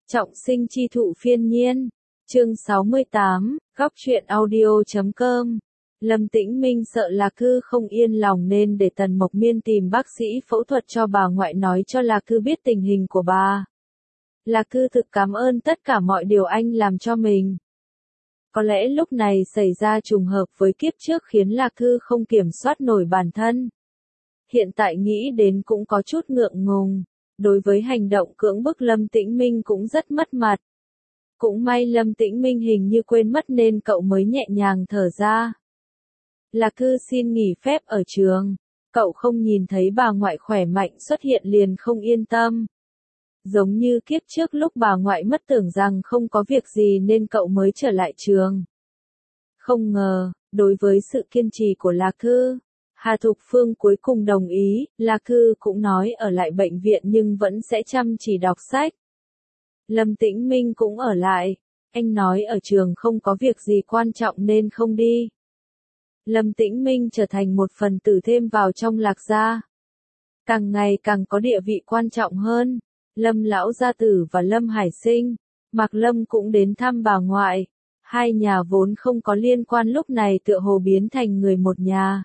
Trọng sinh chi thụ phiên nhiên. Chương 68, góc truyện audio.com. Lâm Tĩnh Minh sợ Lạc Cư không yên lòng nên để Tần Mộc Miên tìm bác sĩ phẫu thuật cho bà ngoại, nói cho Lạc Cư biết tình hình của bà. Lạc Cư thực cảm ơn tất cả mọi điều anh làm cho mình. Có lẽ lúc này xảy ra trùng hợp với kiếp trước khiến Lạc Cư không kiểm soát nổi bản thân. Hiện tại nghĩ đến cũng có chút ngượng ngùng. Đối với hành động cưỡng bức Lâm Tĩnh Minh cũng rất mất mặt. Cũng may Lâm Tĩnh Minh hình như quên mất nên cậu mới nhẹ nhàng thở ra. Lạc Cư xin nghỉ phép ở trường. Cậu không nhìn thấy bà ngoại khỏe mạnh xuất hiện liền không yên tâm. Giống như kiếp trước lúc bà ngoại mất tưởng rằng không có việc gì nên cậu mới trở lại trường. Không ngờ, đối với sự kiên trì của Lạc Cư, Hà Thục Phương cuối cùng đồng ý. Lạc Cư cũng nói ở lại bệnh viện nhưng vẫn sẽ chăm chỉ đọc sách. Lâm Tĩnh Minh cũng ở lại. Anh nói ở trường không có việc gì quan trọng nên không đi. Lâm Tĩnh Minh trở thành một phần tử thêm vào trong Lạc gia. Càng ngày càng có địa vị quan trọng hơn. Lâm Lão Gia Tử và Lâm Hải Sinh, Mạc Lâm cũng đến thăm bà ngoại. Hai nhà vốn không có liên quan lúc này tựa hồ biến thành người một nhà.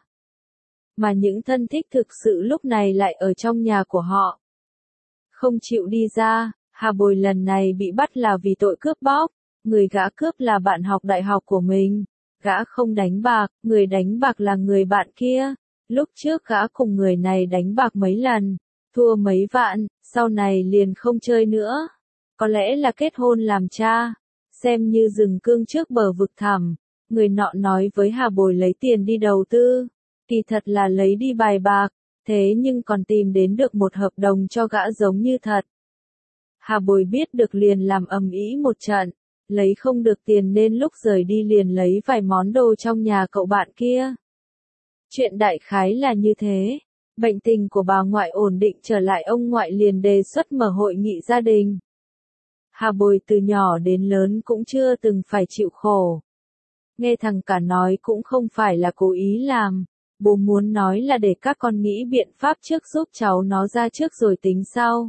Mà những thân thích thực sự lúc này lại ở trong nhà của họ. Không chịu đi ra, Hà Bồi lần này bị bắt là vì tội cướp bóc. Người gã cướp là bạn học đại học của mình. Gã không đánh bạc, người đánh bạc là người bạn kia. Lúc trước gã cùng người này đánh bạc mấy lần, thua mấy vạn, sau này liền không chơi nữa. Có lẽ là kết hôn làm cha, xem như rừng cương trước bờ vực thẳm. Người nọ nói với Hà Bồi lấy tiền đi đầu tư, kỳ thật là lấy đi bài bạc, thế nhưng còn tìm đến được một hợp đồng cho gã giống như thật. Hà Bồi biết được liền làm ầm ĩ một trận, lấy không được tiền nên lúc rời đi liền lấy vài món đồ trong nhà cậu bạn kia. Chuyện đại khái là như thế. Bệnh tình của bà ngoại ổn định trở lại, ông ngoại liền đề xuất mở hội nghị gia đình. Hà Bồi từ nhỏ đến lớn cũng chưa từng phải chịu khổ. Nghe thằng cả nói cũng không phải là cố ý làm. Bố muốn nói là để các con nghĩ biện pháp trước giúp cháu nó ra trước rồi tính sau.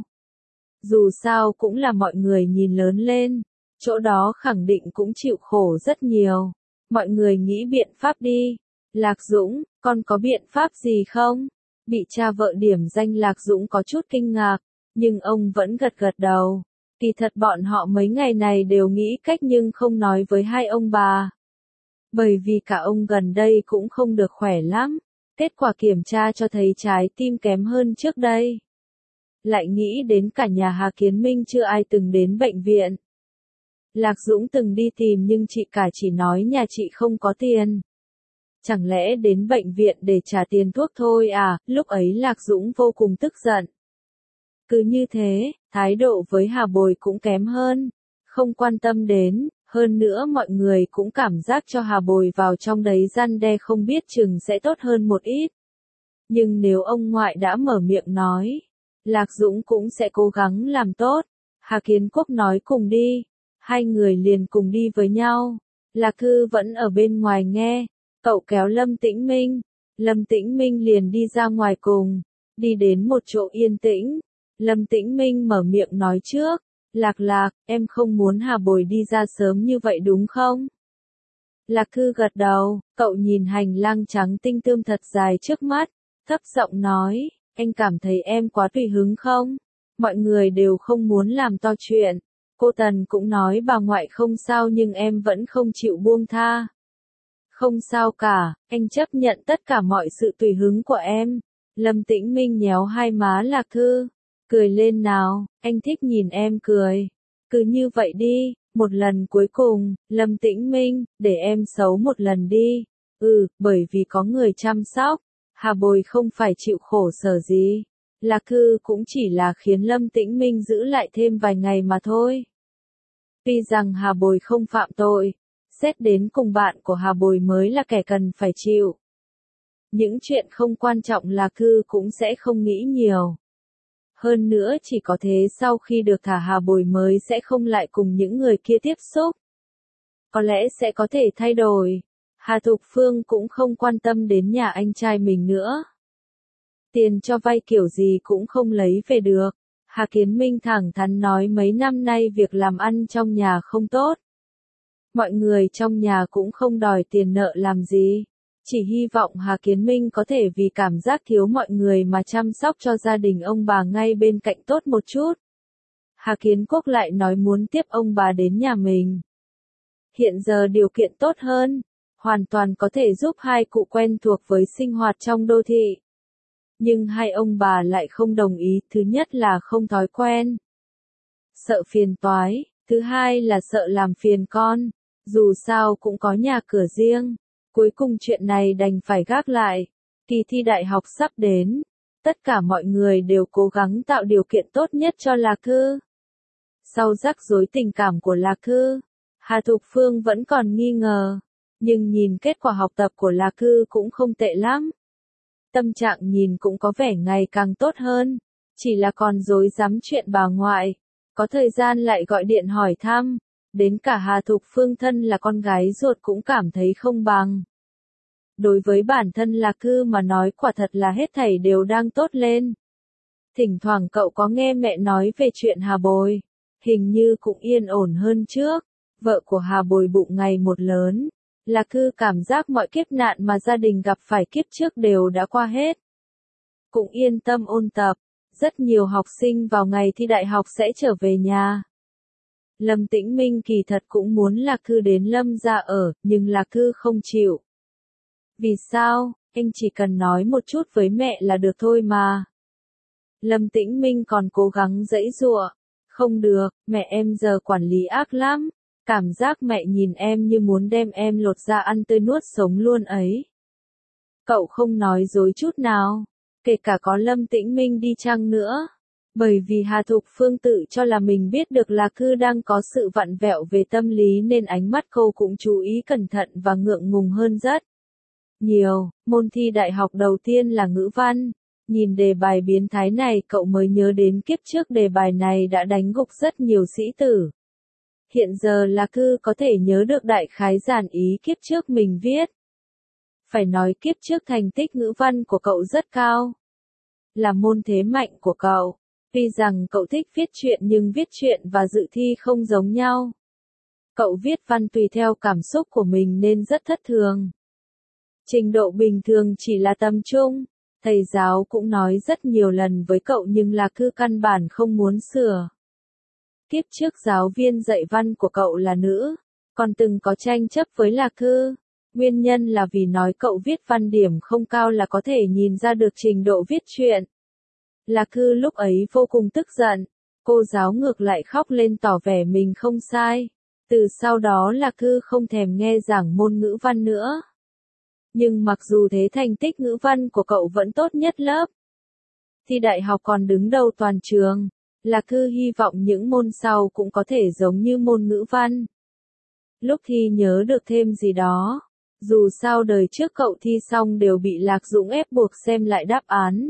Dù sao cũng là mọi người nhìn lớn lên. Chỗ đó khẳng định cũng chịu khổ rất nhiều. Mọi người nghĩ biện pháp đi. Lạc Dũng, con có biện pháp gì không? Bị cha vợ điểm danh Lạc Dũng có chút kinh ngạc, nhưng ông vẫn gật gật đầu. Kỳ thật bọn họ mấy ngày này đều nghĩ cách nhưng không nói với hai ông bà. Bởi vì cả ông gần đây cũng không được khỏe lắm. Kết quả kiểm tra cho thấy trái tim kém hơn trước đây. Lại nghĩ đến cả nhà Hà Kiến Minh chưa ai từng đến bệnh viện. Lạc Dũng từng đi tìm nhưng chị cả chỉ nói nhà chị không có tiền. Chẳng lẽ đến bệnh viện để trả tiền thuốc thôi à? Lúc ấy Lạc Dũng vô cùng tức giận. Cứ như thế, thái độ với Hà Bồi cũng kém hơn, không quan tâm đến, hơn nữa mọi người cũng cảm giác cho Hà Bồi vào trong đấy răn đe không biết chừng sẽ tốt hơn một ít. Nhưng nếu ông ngoại đã mở miệng nói, Lạc Dũng cũng sẽ cố gắng làm tốt. Hà Kiến Quốc nói cùng đi, hai người liền cùng đi với nhau. Lạc Cư vẫn ở bên ngoài nghe. Cậu kéo Lâm Tĩnh Minh. Lâm Tĩnh Minh liền đi ra ngoài cùng. Đi đến một chỗ yên tĩnh. Lâm Tĩnh Minh mở miệng nói trước. Lạc, em không muốn Hà Bồi đi ra sớm như vậy đúng không? Lạc Cư gật đầu. Cậu nhìn hành lang trắng tinh tươm thật dài trước mắt. Thấp giọng nói. Anh cảm thấy em quá tùy hứng không? Mọi người đều không muốn làm to chuyện. Cô Tần cũng nói bà ngoại không sao nhưng em vẫn không chịu buông tha. Không sao cả, anh chấp nhận tất cả mọi sự tùy hứng của em. Lâm Tĩnh Minh nhéo hai má Lạc Cư. Cười lên nào, anh thích nhìn em cười. Cứ như vậy đi, một lần cuối cùng, Lâm Tĩnh Minh, để em xấu một lần đi. Bởi vì có người chăm sóc, Hà Bồi không phải chịu khổ sở gì. Lạc Cư cũng chỉ là khiến Lâm Tĩnh Minh giữ lại thêm vài ngày mà thôi. Tuy rằng Hà Bồi không phạm tội, xét đến cùng bạn của Hà Bồi mới là kẻ cần phải chịu. Những chuyện không quan trọng Lạc Cư cũng sẽ không nghĩ nhiều. Hơn nữa chỉ có thế sau khi được thả Hà Bồi mới sẽ không lại cùng những người kia tiếp xúc. Có lẽ sẽ có thể thay đổi. Hà Thục Phương cũng không quan tâm đến nhà anh trai mình nữa. Tiền cho vay kiểu gì cũng không lấy về được. Hà Kiến Minh thẳng thắn nói mấy năm nay việc làm ăn trong nhà không tốt. Mọi người trong nhà cũng không đòi tiền nợ làm gì. Chỉ hy vọng Hà Kiến Minh có thể vì cảm giác thiếu mọi người mà chăm sóc cho gia đình ông bà ngay bên cạnh tốt một chút. Hà Kiến Quốc lại nói muốn tiếp ông bà đến nhà mình. Hiện giờ điều kiện tốt hơn, hoàn toàn có thể giúp hai cụ quen thuộc với sinh hoạt trong đô thị. Nhưng hai ông bà lại không đồng ý, thứ nhất là không thói quen. Sợ phiền toái, thứ hai là sợ làm phiền con, dù sao cũng có nhà cửa riêng. Cuối cùng chuyện này đành phải gác lại. Kỳ thi đại học sắp đến, tất cả mọi người đều cố gắng tạo điều kiện tốt nhất cho Lạc Thư. Sau rắc rối tình cảm của Lạc Thư, Hà Thục Phương vẫn còn nghi ngờ, nhưng nhìn kết quả học tập của Lạc Thư cũng không tệ lắm. Tâm trạng nhìn cũng có vẻ ngày càng tốt hơn, chỉ là còn rối rắm chuyện bà ngoại, có thời gian lại gọi điện hỏi thăm, đến cả Hà Thục Phương thân là con gái ruột cũng cảm thấy không bằng. Đối với bản thân Lạc Thư mà nói quả thật là hết thảy đều đang tốt lên. Thỉnh thoảng cậu có nghe mẹ nói về chuyện Hà Bồi, hình như cũng yên ổn hơn trước, vợ của Hà Bồi bụng ngày một lớn. Lạc Thư cảm giác mọi kiếp nạn mà gia đình gặp phải kiếp trước đều đã qua hết. Cũng yên tâm ôn tập, rất nhiều học sinh vào ngày thi đại học sẽ trở về nhà. Lâm Tĩnh Minh kỳ thật cũng muốn Lạc Thư đến Lâm gia ở, nhưng Lạc Thư không chịu. Vì sao, anh chỉ cần nói một chút với mẹ là được thôi mà. Lâm Tĩnh Minh còn cố gắng giãy giụa, không được, mẹ em giờ quản lý ác lắm. Cảm giác mẹ nhìn em như muốn đem em lột ra ăn tươi nuốt sống luôn ấy. Cậu không nói dối chút nào, kể cả có Lâm Tĩnh Minh đi chăng nữa. Bởi vì Hà Thục Phương tự cho là mình biết được Lạc Thư đang có sự vặn vẹo về tâm lý nên ánh mắt cô cũng chú ý cẩn thận và ngượng ngùng hơn rất nhiều. Môn thi đại học đầu tiên là ngữ văn. Nhìn đề bài biến thái này cậu mới nhớ đến kiếp trước đề bài này đã đánh gục rất nhiều sĩ tử. Hiện giờ Lạc Thư có thể nhớ được đại khái giản ý kiếp trước mình viết. Phải nói kiếp trước thành tích ngữ văn của cậu rất cao. Là môn thế mạnh của cậu. Tuy rằng cậu thích viết truyện nhưng viết truyện và dự thi không giống nhau. Cậu viết văn tùy theo cảm xúc của mình nên rất thất thường. Trình độ bình thường chỉ là tầm trung. Thầy giáo cũng nói rất nhiều lần với cậu nhưng Lạc Thư căn bản không muốn sửa. Kiếp trước giáo viên dạy văn của cậu là nữ, còn từng có tranh chấp với Lạc Thư. Nguyên nhân là vì nói cậu viết văn điểm không cao là có thể nhìn ra được trình độ viết truyện. Lạc Thư lúc ấy vô cùng tức giận, cô giáo ngược lại khóc lên tỏ vẻ mình không sai. Từ sau đó Lạc Thư không thèm nghe giảng môn ngữ văn nữa. Nhưng mặc dù thế thành tích ngữ văn của cậu vẫn tốt nhất lớp. Thi đại học còn đứng đầu toàn trường. Lạc Thư hy vọng những môn sau cũng có thể giống như môn ngữ văn. Lúc thi nhớ được thêm gì đó. Dù sao đời trước cậu thi xong đều bị Lạc Dũng ép buộc xem lại đáp án.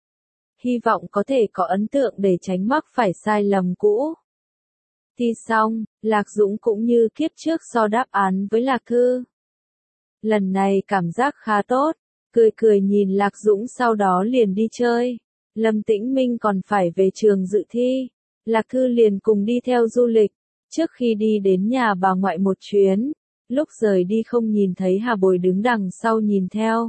Hy vọng có thể có ấn tượng để tránh mắc phải sai lầm cũ. Thi xong, Lạc Dũng cũng như kiếp trước so đáp án với Lạc Thư. Lần này cảm giác khá tốt, cười cười nhìn Lạc Dũng sau đó liền đi chơi. Lâm Tĩnh Minh còn phải về trường dự thi. Lạc Thư liền cùng đi theo du lịch. Trước khi đi đến nhà bà ngoại một chuyến, lúc rời đi không nhìn thấy Hà Bồi đứng đằng sau nhìn theo.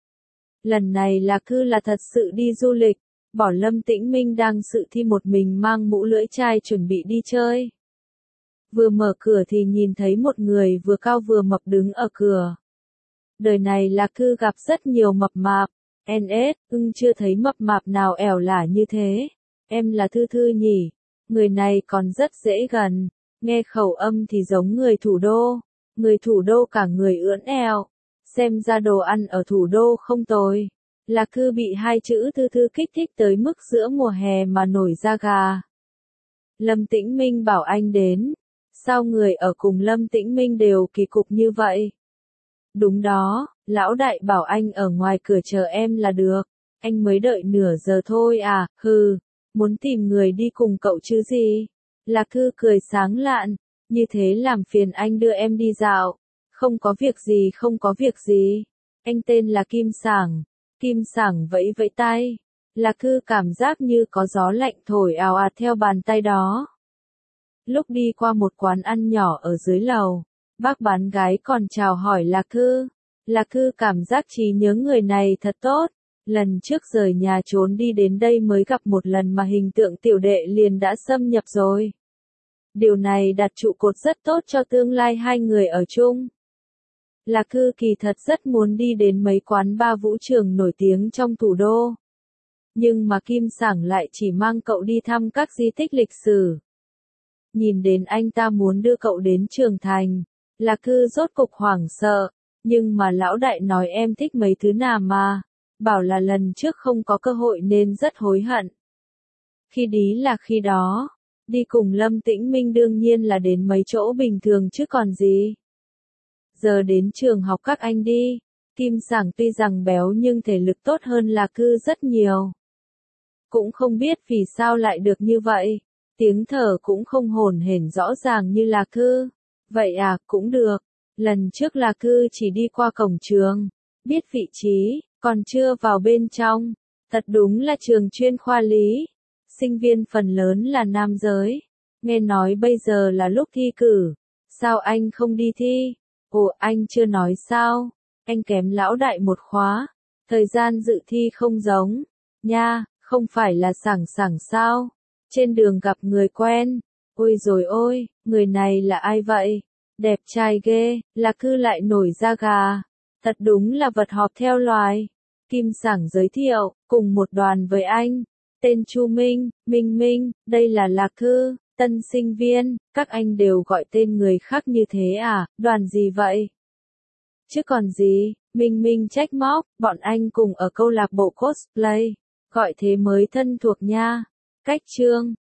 Lần này Lạc Thư là thật sự đi du lịch, bỏ Lâm Tĩnh Minh đang dự thi một mình mang mũ lưỡi chai chuẩn bị đi chơi. Vừa mở cửa thì nhìn thấy một người vừa cao vừa mập đứng ở cửa. Đời này Lạc Thư gặp rất nhiều mập mạp. NS, chưa thấy mập mạp nào ẻo lả như thế. Em là Thư Thư nhỉ? Người này còn rất dễ gần. Nghe khẩu âm thì giống người thủ đô. Người thủ đô cả người ưỡn eo. Xem ra đồ ăn ở thủ đô không tồi. Lạc Thư bị hai chữ Thư Thư kích thích tới mức giữa mùa hè mà nổi da gà. Lâm Tĩnh Minh bảo anh đến. Sao người ở cùng Lâm Tĩnh Minh đều kỳ cục như vậy? Đúng đó, lão đại bảo anh ở ngoài cửa chờ em là được. Anh mới đợi nửa giờ thôi à, hừ, muốn tìm người đi cùng cậu chứ gì? Lạc Thư cười sáng lạn, như thế làm phiền anh đưa em đi dạo. Không có việc gì, không có việc gì. Anh tên là Kim Sảng. Kim Sảng vẫy vẫy tay. Là cứ cảm giác như có gió lạnh thổi ào ạt theo bàn tay đó. Lúc đi qua một quán ăn nhỏ ở dưới lầu, bác bán gái còn chào hỏi Là cứ cảm giác trí nhớ người này thật tốt. Lần trước rời nhà trốn đi đến đây mới gặp một lần mà hình tượng tiểu đệ liền đã xâm nhập rồi. Điều này đặt trụ cột rất tốt cho tương lai hai người ở chung. Là cứ kỳ thật rất muốn đi đến mấy quán bar vũ trường nổi tiếng trong thủ đô. Nhưng mà Kim Sảng lại chỉ mang cậu đi thăm các di tích lịch sử. Nhìn đến anh ta muốn đưa cậu đến Trường Thành, Là cứ rốt cục hoảng sợ. Nhưng mà lão đại nói em thích mấy thứ nào mà. Bảo là lần trước không có cơ hội nên rất hối hận. Khi đi là khi đó. Đi cùng Lâm Tĩnh Minh đương nhiên là đến mấy chỗ bình thường chứ còn gì. Giờ đến trường học các anh đi. Kim Sảng tuy rằng béo nhưng thể lực tốt hơn Là Cư rất nhiều. Cũng không biết vì sao lại được như vậy. Tiếng thở cũng không hổn hển rõ ràng như Là Cư. Vậy à, cũng được. Lần trước Là Cư chỉ đi qua cổng trường. Biết vị trí, còn chưa vào bên trong. Thật đúng là trường chuyên khoa lý. Sinh viên phần lớn là nam giới. Nghe nói bây giờ là lúc thi cử. Sao anh không đi thi? Ồ, anh chưa nói sao? Anh kém lão đại một khóa. Thời gian dự thi không giống. Nha, không phải là Sảng Sảng sao? Trên đường gặp người quen. Ôi rồi ôi, người này là ai vậy? Đẹp trai ghê, Là Cư lại nổi da gà. Thật đúng là vật họp theo loài. Kim Sảng giới thiệu, cùng một đoàn với anh. Tên Chu Minh, Minh, đây là Là Cư, tân sinh viên, các anh đều gọi tên người khác như thế à, đoàn gì vậy? Chứ còn gì, Minh trách móc, bọn anh cùng ở câu lạc bộ cosplay, gọi thế mới thân thuộc nha. Cách trương,